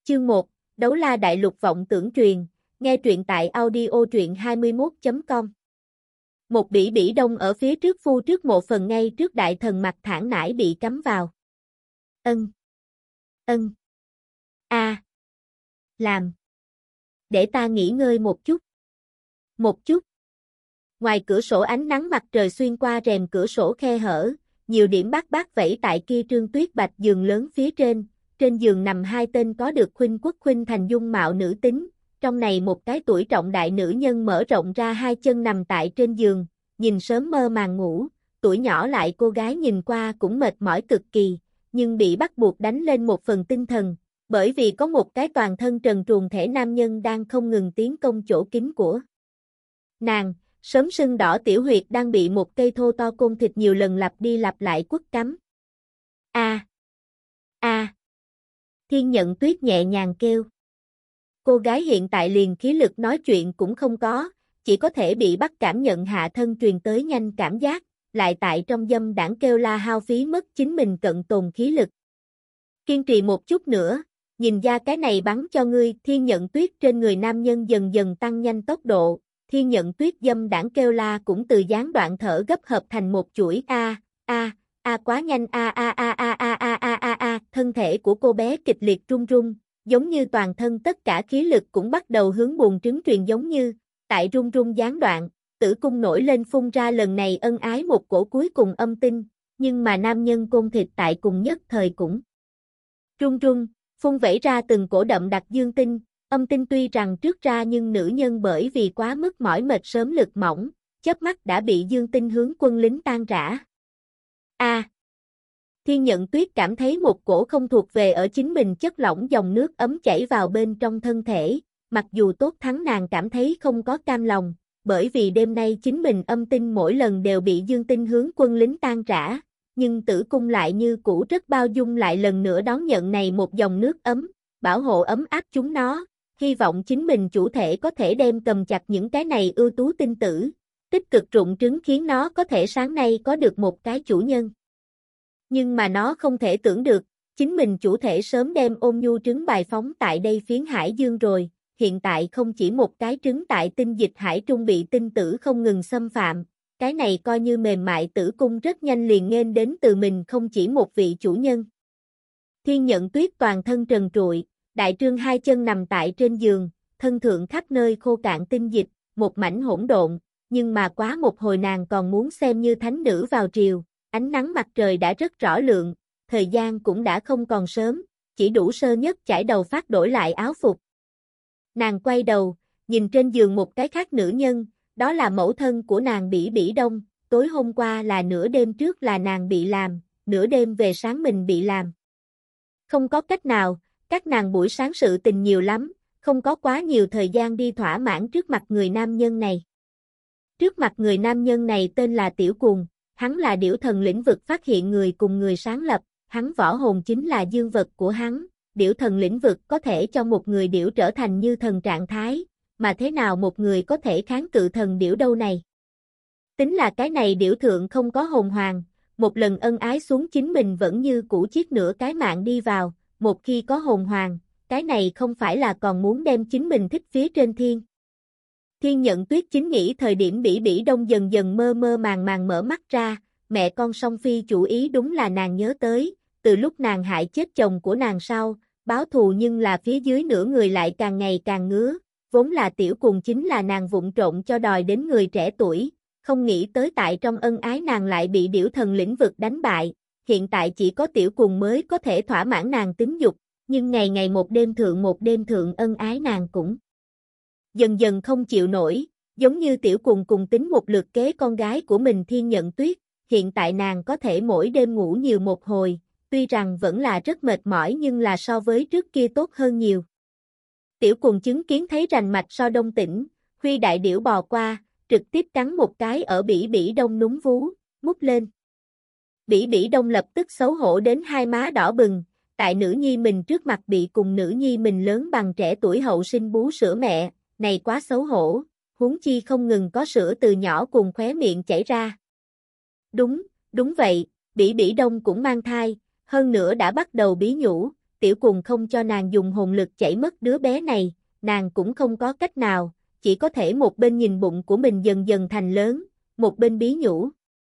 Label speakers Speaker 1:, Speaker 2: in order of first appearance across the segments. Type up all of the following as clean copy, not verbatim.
Speaker 1: Chương 1, Đấu La Đại Lục vọng tưởng truyền, nghe truyện tại audio.21.com. Một bỉ bỉ đông ở phía trước phu trước mộ phần ngay trước đại thần mặt thản nải bị cắm vào. Ân. Làm. Để ta nghỉ ngơi một chút. Ngoài cửa sổ ánh nắng mặt trời xuyên qua rèm cửa sổ khe hở, nhiều điểm bát vẫy tại kia trương tuyết bạch giường lớn phía trên giường nằm hai tên có được khuynh quốc khuynh thành dung mạo nữ tính, trong này một cái tuổi trọng đại nữ nhân mở rộng ra hai chân nằm tại trên giường, nhìn sớm mơ màng ngủ, tuổi nhỏ lại cô gái nhìn qua cũng mệt mỏi cực kỳ, nhưng bị bắt buộc đánh lên một phần tinh thần, bởi vì có một cái toàn thân trần truồng thể nam nhân đang không ngừng tiến công chỗ kín của nàng. Sớm sưng đỏ tiểu huyệt đang bị một cây thô to côn thịt nhiều lần lặp đi lặp lại quất cắm. Thiên Nhận Tuyết nhẹ nhàng kêu. Cô gái hiện tại liền khí lực nói chuyện cũng không có, chỉ có thể bị bắt cảm nhận hạ thân truyền tới nhanh cảm giác, lại tại trong dâm đãng kêu la hao phí mất chính mình cận tồn khí lực. Kiên trì một chút nữa, nhìn ra cái này bắn cho ngươi. Thiên Nhận Tuyết trên người nam nhân dần dần tăng nhanh tốc độ. Thiên Nhận Tuyết dâm đãng kêu la cũng từ gián đoạn thở gấp hợp thành một chuỗi quá nhanh thân thể của cô bé kịch liệt run run, giống như toàn thân tất cả khí lực cũng bắt đầu hướng buồng trứng truyền giống như, tại run run gián đoạn, tử cung nổi lên phun ra lần này ân ái một cổ cuối cùng âm tinh, nhưng mà nam nhân côn thịt tại cùng nhất thời cũng run run, phun vẩy ra từng cổ đậm đặc dương tinh. Âm tinh tuy rằng trước ra nhưng nữ nhân bởi vì quá mức mỏi mệt sớm lực mỏng, chớp mắt đã bị dương tinh hướng quân lính tan rã. Thiên Nhận Tuyết cảm thấy một cổ không thuộc về ở chính mình chất lỏng dòng nước ấm chảy vào bên trong thân thể, mặc dù tốt thắng nàng cảm thấy không có cam lòng, bởi vì đêm nay chính mình âm tinh mỗi lần đều bị dương tinh hướng quân lính tan rã, nhưng tử cung lại như cũ rất bao dung lại lần nữa đón nhận này một dòng nước ấm, bảo hộ ấm áp chúng nó. Hy vọng chính mình chủ thể có thể đem cầm chặt những cái này ưu tú tinh tử, tích cực rụng trứng khiến nó có thể sáng nay có được một cái chủ nhân. Nhưng mà nó không thể tưởng được, chính mình chủ thể sớm đem ôn nhu trứng bài phóng tại đây phiến hải dương rồi, hiện tại không chỉ một cái trứng tại tinh dịch hải trung bị tinh tử không ngừng xâm phạm, cái này coi như mềm mại tử cung rất nhanh liền nghênh đến từ mình không chỉ một vị chủ nhân. Thiên Nhận Tuyết toàn thân trần trụi, đại trương hai chân nằm tại trên giường, thân thượng khắp nơi khô cạn tinh dịch, một mảnh hỗn độn, nhưng mà quá một hồi nàng còn muốn xem như thánh nữ vào triều, ánh nắng mặt trời đã rất rõ lượng, thời gian cũng đã không còn sớm, chỉ đủ sơ nhất chải đầu phát đổi lại áo phục. Nàng quay đầu, nhìn trên giường một cái khác nữ nhân, đó là mẫu thân của nàng Bỉ Bỉ Đông, tối hôm qua là nửa đêm trước là nàng bị làm, nửa đêm về sáng mình bị làm. Không có cách nào. Các nàng buổi sáng sự tình nhiều lắm, không có quá nhiều thời gian đi thỏa mãn trước mặt người nam nhân này. Trước mặt người nam nhân này tên là Tiểu Cuồng, hắn là điểu thần lĩnh vực phát hiện người cùng người sáng lập, hắn võ hồn chính là dương vật của hắn, điểu thần lĩnh vực có thể cho một người điểu trở thành như thần trạng thái, mà thế nào một người có thể kháng cự thần điểu đâu này. Tính là cái này điểu thượng không có hồn hoàng, một lần ân ái xuống chính mình vẫn như cũ chiết nửa cái mạng đi vào. Một khi có hồn hoàng, cái này không phải là còn muốn đem chính mình thích phía trên thiên. Thiên Nhận Tuyết chính nghĩ thời điểm Bỉ Bỉ Đông dần dần mơ màng mở mắt ra, mẹ con song phi chủ ý đúng là nàng nhớ tới, từ lúc nàng hại chết chồng của nàng sau, báo thù nhưng là phía dưới nửa người lại càng ngày càng ngứa, vốn là Tiểu Cuồng chính là nàng vụng trộn cho đòi đến người trẻ tuổi, không nghĩ tới tại trong ân ái nàng lại bị điểu thần lĩnh vực đánh bại. Hiện tại chỉ có Tiểu Cuồng mới có thể thỏa mãn nàng tính dục, nhưng ngày ngày một đêm thượng ân ái nàng cũng dần dần không chịu nổi, giống như Tiểu Cuồng cùng tính một lượt kế con gái của mình Thiên Nhận Tuyết, hiện tại nàng có thể mỗi đêm ngủ nhiều một hồi, tuy rằng vẫn là rất mệt mỏi nhưng là so với trước kia tốt hơn nhiều. Tiểu Cuồng chứng kiến thấy rành mạch so đông tỉnh, Huy đại điểu bò qua, trực tiếp cắn một cái ở Bỉ Bỉ Đông núm vú, mút lên. Bỉ Bỉ Đông lập tức xấu hổ đến hai má đỏ bừng, tại nữ nhi mình trước mặt bị cùng nữ nhi mình lớn bằng trẻ tuổi hậu sinh bú sữa mẹ, này quá xấu hổ, huống chi không ngừng có sữa từ nhỏ cùng khóe miệng chảy ra. Đúng vậy, Bỉ Bỉ Đông cũng mang thai, hơn nữa đã bắt đầu bí nhũ, tiểu cuồng không cho nàng dùng hồn lực chảy mất đứa bé này, nàng cũng không có cách nào, chỉ có thể một bên nhìn bụng của mình dần dần thành lớn, một bên bí nhủ.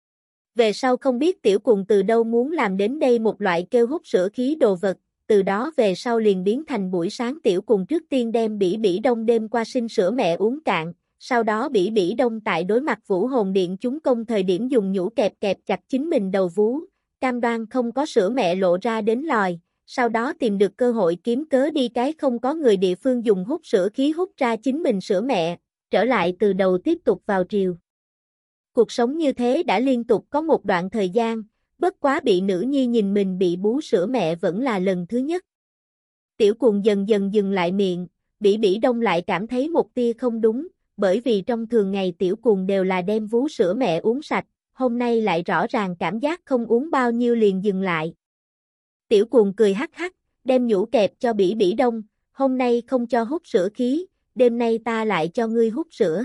Speaker 1: Về sau không biết tiểu cuồng từ đâu muốn làm đến đây một loại kêu hút sữa khí đồ vật, từ đó về sau liền biến thành buổi sáng tiểu cuồng trước tiên đem Bỉ Bỉ Đông đêm qua sinh sữa mẹ uống cạn, sau đó Bỉ Bỉ Đông tại đối mặt Vũ Hồn Điện chúng công thời điểm dùng nhũ kẹp kẹp chặt chính mình đầu vú, cam đoan không có sữa mẹ lộ ra đến lòi, sau đó tìm được cơ hội kiếm cớ đi cái không có người địa phương dùng hút sữa khí hút ra chính mình sữa mẹ, trở lại từ đầu tiếp tục vào triều. Cuộc sống như thế đã liên tục có một đoạn thời gian, bất quá bị nữ nhi nhìn mình bị bú sữa mẹ vẫn là lần thứ nhất. Tiểu cuồng dần dần dừng lại miệng, Bỉ Bỉ Đông lại cảm thấy một tia không đúng, bởi vì trong thường ngày tiểu cuồng đều là đem vú sữa mẹ uống sạch, hôm nay lại rõ ràng cảm giác không uống bao nhiêu liền dừng lại. Tiểu cuồng cười hắc hắc, đem nhũ kẹp cho Bỉ Bỉ Đông, hôm nay không cho hút sữa khí, đêm nay ta lại cho ngươi hút sữa.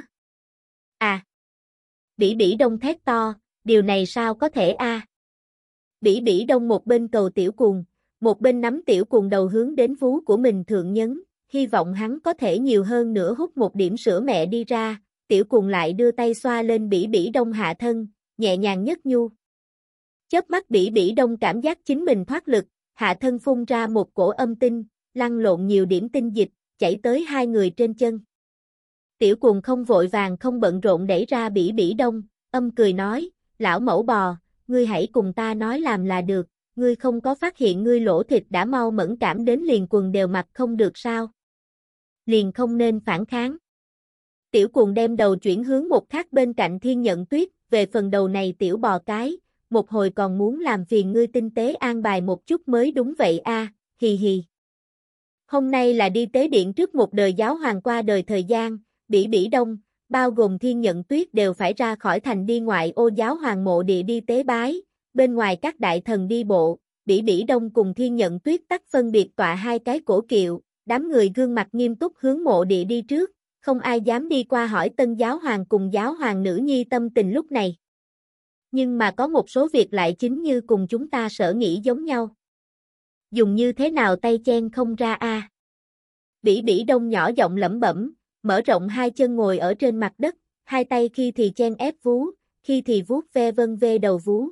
Speaker 1: À! Bỉ Bỉ Đông thét to, điều này sao có thể a? Bỉ Bỉ Đông một bên cầu tiểu cuồng, một bên nắm tiểu cuồng đầu hướng đến vú của mình thượng nhấn, hy vọng hắn có thể nhiều hơn nữa hút một điểm sữa mẹ đi ra, tiểu cuồng lại đưa tay xoa lên Bỉ Bỉ Đông hạ thân, nhẹ nhàng nhất nhu. Chớp mắt Bỉ Bỉ Đông cảm giác chính mình thoát lực, hạ thân phun ra một cổ âm tinh, lăn lộn nhiều điểm tinh dịch, chảy tới hai người trên chân. Tiểu cuồng không vội vàng không bận rộn đẩy ra Bỉ Bỉ Đông, cười nói, lão mẫu bò, ngươi hãy cùng ta nói làm là được, ngươi không có phát hiện ngươi lỗ thịt đã mau mẫn cảm đến liền quần đều mặc không được sao? Liền không nên phản kháng. Tiểu cuồng đem đầu chuyển hướng một khác bên cạnh Thiên Nhận Tuyết, về phần đầu này tiểu bò cái, một hồi còn muốn làm phiền ngươi tinh tế an bài một chút mới đúng vậy a, hì hì. Hôm nay là đi tế điện trước một đời giáo hoàng qua đời thời gian, Bỉ Bỉ Đông, bao gồm Thiên Nhận Tuyết đều phải ra khỏi thành đi ngoại ô giáo hoàng mộ địa đi tế bái, bên ngoài các đại thần đi bộ, Bỉ Bỉ Đông cùng Thiên Nhận Tuyết tắt phân biệt tọa hai cái cổ kiệu, đám người gương mặt nghiêm túc hướng mộ địa đi trước, không ai dám đi qua hỏi tân giáo hoàng cùng giáo hoàng nữ nhi tâm tình lúc này. Nhưng mà có một số việc lại chính như cùng chúng ta sở nghĩ giống nhau. Dùng như thế nào tay chen không ra a? Bỉ Bỉ Đông nhỏ giọng lẩm bẩm, mở rộng hai chân ngồi ở trên mặt đất, hai tay khi thì chen ép vú, khi thì vuốt ve vân ve đầu vú.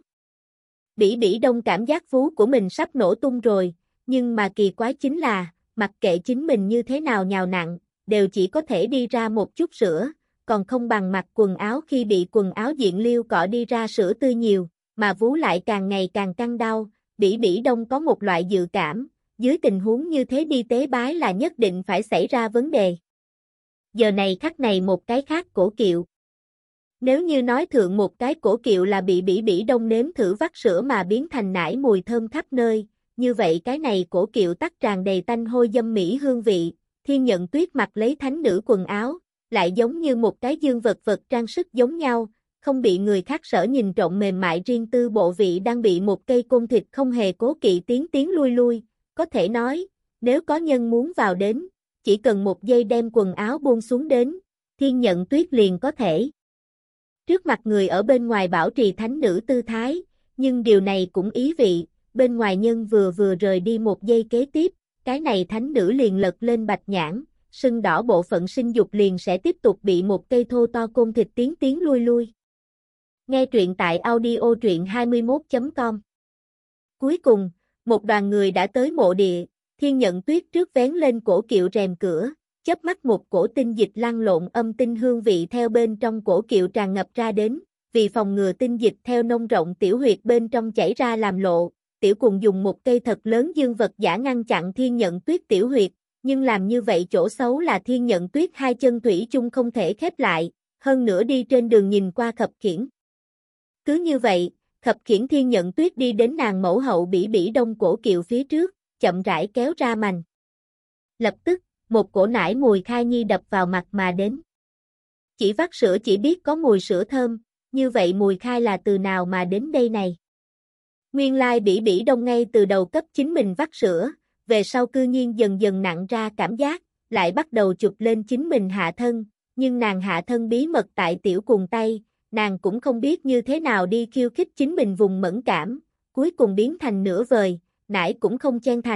Speaker 1: Bỉ Bỉ Đông cảm giác vú của mình sắp nổ tung rồi, nhưng mà kỳ quái chính là, mặc kệ chính mình như thế nào nhào nặn, đều chỉ có thể đi ra một chút sữa, còn không bằng mặc quần áo khi bị quần áo diện liêu cọ đi ra sữa tươi nhiều, mà vú lại càng ngày càng căng đau. Bỉ Bỉ Đông có một loại dự cảm, dưới tình huống như thế đi tế bái là nhất định phải xảy ra vấn đề. Giờ này khắc này một cái khác cổ kiệu. Nếu như nói thượng một cái cổ kiệu là bị Bỉ Bỉ Đông nếm thử vắt sữa mà biến thành nải mùi thơm khắp nơi, như vậy cái này cổ kiệu tắc tràn đầy tanh hôi dâm mỹ hương vị, Thiên Nhận Tuyết mặc lấy thánh nữ quần áo, lại giống như một cái dương vật vật trang sức giống nhau, không bị người khác sở nhìn trộm mềm mại riêng tư bộ vị đang bị một cây côn thịt không hề cố kỵ tiến lui lui, có thể nói, nếu có nhân muốn vào đến, chỉ cần một giây đem quần áo buông xuống đến, Thiên Nhận Tuyết liền có thể. Trước mặt người ở bên ngoài bảo trì thánh nữ tư thái, nhưng điều này cũng ý vị, bên ngoài nhân vừa rời đi một giây kế tiếp, cái này thánh nữ liền lật lên bạch nhãn, sưng đỏ bộ phận sinh dục liền sẽ tiếp tục bị một cây thô to côn thịt tiến lui lui. Nghe truyện tại audio truyện 21.com. Cuối cùng, một đoàn người đã tới mộ địa, Thiên Nhận Tuyết trước vén lên cổ kiệu rèm cửa, chớp mắt một cổ tinh dịch lăn lộn âm tinh hương vị theo bên trong cổ kiệu tràn ngập ra đến, vì phòng ngừa tinh dịch theo nông rộng tiểu huyệt bên trong chảy ra làm lộ, tiểu cùng dùng một cây thật lớn dương vật giả ngăn chặn Thiên Nhận Tuyết tiểu huyệt, nhưng làm như vậy chỗ xấu là Thiên Nhận Tuyết hai chân thủy chung không thể khép lại, hơn nữa đi trên đường nhìn qua khập khiễng. Cứ như vậy, khập khiễng Thiên Nhận Tuyết đi đến nàng mẫu hậu Bỉ Bỉ Đông cổ kiệu phía trước, chậm rãi kéo ra mành. Lập tức, một cổ nải mùi khai nhi đập vào mặt mà đến. Chỉ vắt sữa chỉ biết có mùi sữa thơm, như vậy mùi khai là từ nào mà đến đây này? Nguyên lai Bỉ Bỉ Đông ngay từ đầu cấp chính mình vắt sữa, về sau cư nhiên dần dần nặng ra cảm giác, lại bắt đầu chụp lên chính mình hạ thân, nhưng nàng hạ thân bí mật tại tiểu cuồng tay, nàng cũng không biết như thế nào đi khiêu khích chính mình vùng mẫn cảm, cuối cùng biến thành nửa vời, nải cũng không chen thành,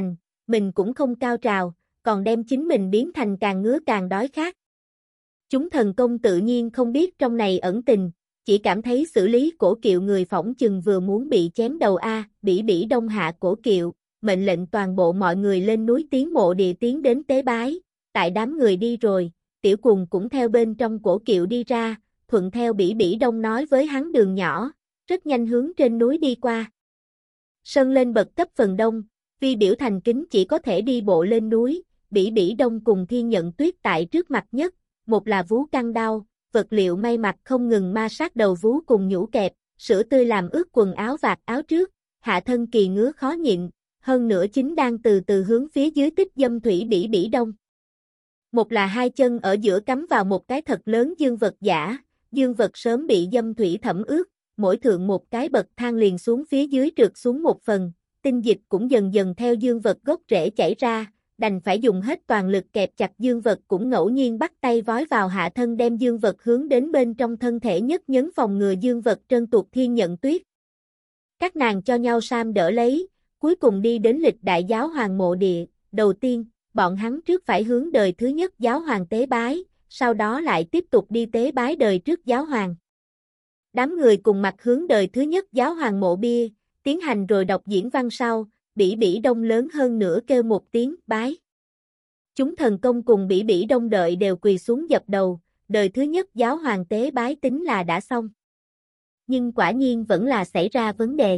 Speaker 1: mình cũng không cao trào, còn đem chính mình biến thành càng ngứa càng đói khát. Chúng thần công tự nhiên không biết trong này ẩn tình, chỉ cảm thấy xử lý cổ kiệu người phỏng chừng vừa muốn bị chém đầu Bỉ Bỉ Đông hạ cổ kiệu, mệnh lệnh toàn bộ mọi người lên núi tiến mộ địa tiến đến tế bái, tại đám người đi rồi, Tiểu Cùng cũng theo bên trong cổ kiệu đi ra, thuận theo Bỉ Bỉ Đông nói với hắn đường nhỏ, rất nhanh hướng trên núi đi qua. Sơn lên bậc cấp phần đông, vì biểu thành kính chỉ có thể đi bộ lên núi, Bỉ Bỉ Đông cùng Thiên Nhận Tuyết tại trước mặt nhất, một là vú căng đau, vật liệu may mặc không ngừng ma sát đầu vú cùng nhũ kẹp, sữa tươi làm ướt quần áo vạt áo trước, hạ thân kỳ ngứa khó nhịn, hơn nữa chính đang từ từ hướng phía dưới tích dâm thủy Bỉ Bỉ Đông. Một là hai chân ở giữa cắm vào một cái thật lớn dương vật giả, dương vật sớm bị dâm thủy thẩm ướt, mỗi thượng một cái bậc thang liền xuống phía dưới trượt xuống một phần, tinh dịch cũng dần dần theo dương vật gốc rễ chảy ra, đành phải dùng hết toàn lực kẹp chặt dương vật cũng ngẫu nhiên bắt tay vói vào hạ thân đem dương vật hướng đến bên trong thân thể nhất nhấn phòng ngừa dương vật trơn tuột. Thiên Nhận Tuyết. Các nàng cho nhau sam đỡ lấy, cuối cùng đi đến Lịch Đại Giáo Hoàng mộ địa, đầu tiên, bọn hắn trước phải hướng đời thứ nhất giáo hoàng tế bái, sau đó lại tiếp tục đi tế bái đời trước giáo hoàng. Đám người cùng mặt hướng đời thứ nhất giáo hoàng mộ bia, tiến hành rồi đọc diễn văn sau, Bỉ Bỉ Đông lớn hơn nữa kêu một tiếng bái. Chúng thần công cùng Bỉ Bỉ Đông đợi đều quỳ xuống dập đầu, đời thứ nhất giáo hoàng tế bái tính là đã xong. Nhưng quả nhiên vẫn là xảy ra vấn đề.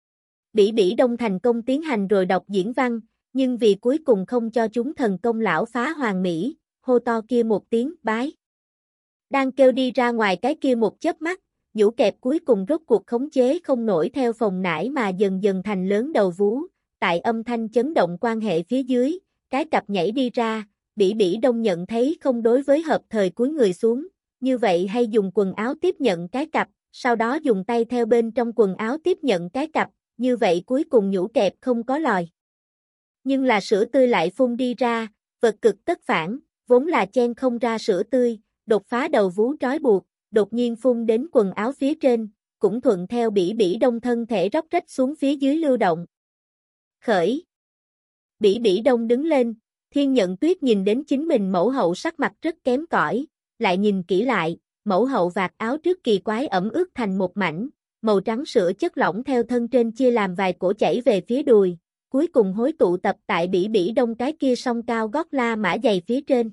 Speaker 1: Bỉ Bỉ Đông thành công tiến hành rồi đọc diễn văn, nhưng vì cuối cùng không cho chúng thần công lão phá hoàng mỹ, hô to kia một tiếng bái. Đang kêu đi ra ngoài cái kia một chớp mắt, nhũ kẹp cuối cùng rốt cuộc khống chế không nổi theo phòng nải mà dần dần thành lớn đầu vú, tại âm thanh chấn động quan hệ phía dưới, cái cặp nhảy đi ra, Bỉ Bỉ Đông nhận thấy không đối với hợp thời cúi người xuống, như vậy hay dùng quần áo tiếp nhận cái cặp, sau đó dùng tay theo bên trong quần áo tiếp nhận cái cặp, như vậy cuối cùng nhũ kẹp không có lòi. Nhưng là sữa tươi lại phun đi ra, vật cực tất phản, vốn là chen không ra sữa tươi, đột phá đầu vú trói buộc, đột nhiên phun đến quần áo phía trên, cũng thuận theo Bỉ Bỉ Đông thân thể róc rách xuống phía dưới lưu động. Khởi. Bỉ Bỉ Đông đứng lên, Thiên Nhận Tuyết nhìn đến chính mình mẫu hậu sắc mặt rất kém cỏi, lại nhìn kỹ lại, mẫu hậu vạt áo trước kỳ quái ẩm ướt thành một mảnh, màu trắng sữa chất lỏng theo thân trên chia làm vài cổ chảy về phía đùi, cuối cùng hối tụ tập tại Bỉ Bỉ Đông cái kia song cao gót la mã dày phía trên.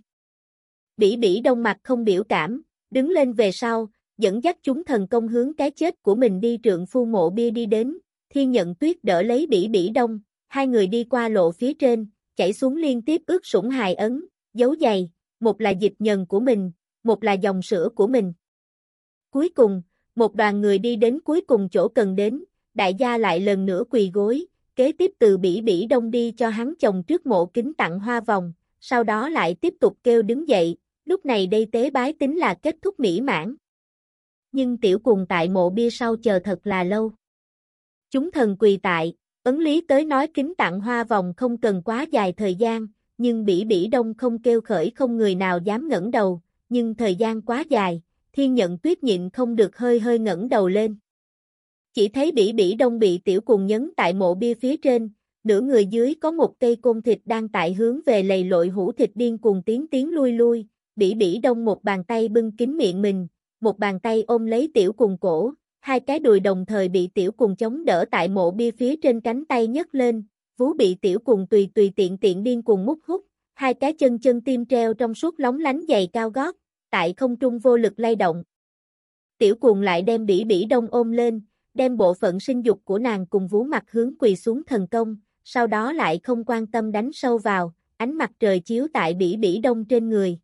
Speaker 1: Bỉ Bỉ Đông mặt không biểu cảm, đứng lên về sau, dẫn dắt chúng thần công hướng cái chết của mình đi trượng phu mộ bia đi đến, Thiên Nhận Tuyết đỡ lấy Bỉ Bỉ Đông, hai người đi qua lộ phía trên, chảy xuống liên tiếp ướt sũng hài ấn, dấu giày, một là dịch nhần của mình, một là dòng sữa của mình. Cuối cùng, một đoàn người đi đến cuối cùng chỗ cần đến, đại gia lại lần nữa quỳ gối, kế tiếp từ Bỉ Bỉ Đông đi cho hắn chồng trước mộ kính tặng hoa vòng, sau đó lại tiếp tục kêu đứng dậy, lúc này đây tế bái tính là kết thúc mỹ mãn. Nhưng Tiểu Cùng tại mộ bia sau chờ thật là lâu. Chúng thần quỳ tại, ấn lý tới nói kính tặng hoa vòng không cần quá dài thời gian, nhưng Bỉ Bỉ Đông không kêu khởi không người nào dám ngẩng đầu, nhưng thời gian quá dài, Thiên Nhận Tuyết nhịn không được hơi hơi ngẩng đầu lên. Chỉ thấy Bỉ Bỉ Đông bị Tiểu Cùng nhấn tại mộ bia phía trên, nửa người dưới có một cây côn thịt đang tại hướng về lầy lội hũ thịt điên cuồng tiến lui lui, Bỉ Bỉ Đông một bàn tay bưng kín miệng mình, một bàn tay ôm lấy Tiểu Cùng cổ, hai cái đùi đồng thời bị Tiểu Cùng chống đỡ tại mộ bia phía trên cánh tay nhấc lên, vú bị Tiểu Cùng tùy tiện điên cuồng mút hút, hai cái chân tim treo trong suốt lóng lánh giày cao gót, tại không trung vô lực lay động. Tiểu Cùng lại đem Bỉ Bỉ Đông ôm lên, đem bộ phận sinh dục của nàng cùng vú mặt hướng quỳ xuống thần công, sau đó lại không quan tâm đánh sâu vào, ánh mặt trời chiếu tại Bỉ Bỉ Đông trên người.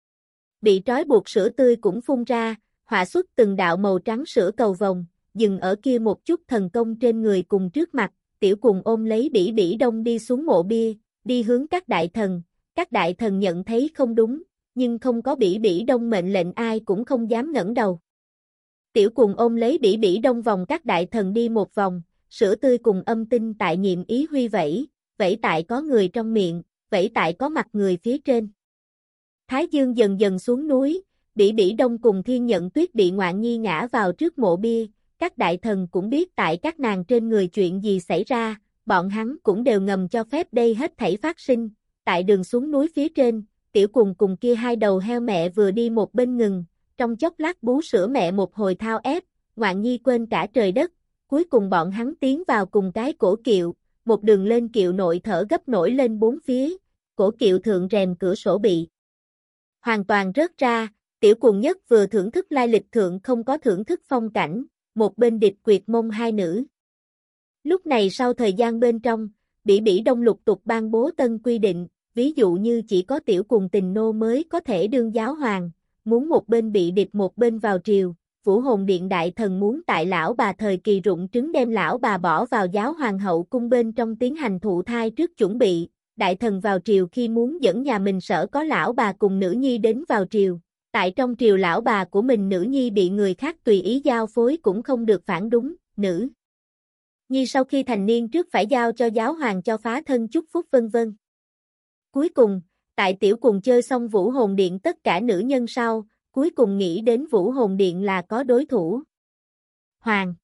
Speaker 1: Bị trói buộc sữa tươi cũng phun ra, họa xuất từng đạo màu trắng sữa cầu vồng, dừng ở kia một chút thần công trên người cùng trước mặt, Tiểu Cùng ôm lấy Bỉ Bỉ Đông đi xuống mộ bia, đi hướng các đại thần nhận thấy không đúng, nhưng không có Bỉ Bỉ Đông mệnh lệnh ai cũng không dám ngẩng đầu. Tiểu Cùng ôm lấy Bỉ Bỉ Đông vòng các đại thần đi một vòng, sữa tươi cùng âm tinh tại nhiệm ý huy vẫy tại có người trong miệng, vẫy tại có mặt người phía trên. Thái dương dần dần xuống núi, Bỉ Bỉ Đông cùng Thiên Nhận Tuyết bị ngoạn nhi ngã vào trước mộ bia, các đại thần cũng biết tại các nàng trên người chuyện gì xảy ra, bọn hắn cũng đều ngầm cho phép đây hết thảy phát sinh. Tại đường xuống núi phía trên, Tiểu Cùng cùng kia hai đầu heo mẹ vừa đi một bên ngừng, trong chốc lát bú sữa mẹ một hồi thao ép, ngoạn nhi quên cả trời đất, cuối cùng bọn hắn tiến vào cùng cái cổ kiệu, một đường lên kiệu nội thở gấp nổi lên bốn phía, cổ kiệu thượng rèm cửa sổ bị hoàn toàn rớt ra, Tiểu Cùng nhất vừa thưởng thức lai lịch thượng không có thưởng thức phong cảnh, một bên địch quyệt mông hai nữ. Lúc này sau thời gian bên trong, Bỉ Bỉ Đông lục tục ban bố tân quy định, ví dụ như chỉ có Tiểu Cùng tình nô mới có thể đương giáo hoàng, muốn một bên bị địch một bên vào triều, Vũ Hồn Điện đại thần muốn tại lão bà thời kỳ rụng trứng đem lão bà bỏ vào giáo hoàng hậu cung bên trong tiến hành thụ thai trước chuẩn bị, đại thần vào triều khi muốn dẫn nhà mình sở có lão bà cùng nữ nhi đến vào triều, tại trong triều lão bà của mình nữ nhi bị người khác tùy ý giao phối cũng không được phản đúng, nữ nhi sau khi thành niên trước phải giao cho giáo hoàng cho phá thân chúc phúc vân vân. Cuối cùng, tại Tiểu Cùng chơi xong Vũ Hồn Điện tất cả nữ nhân sau, cuối cùng nghĩ đến Vũ Hồn Điện là có đối thủ. Hoàng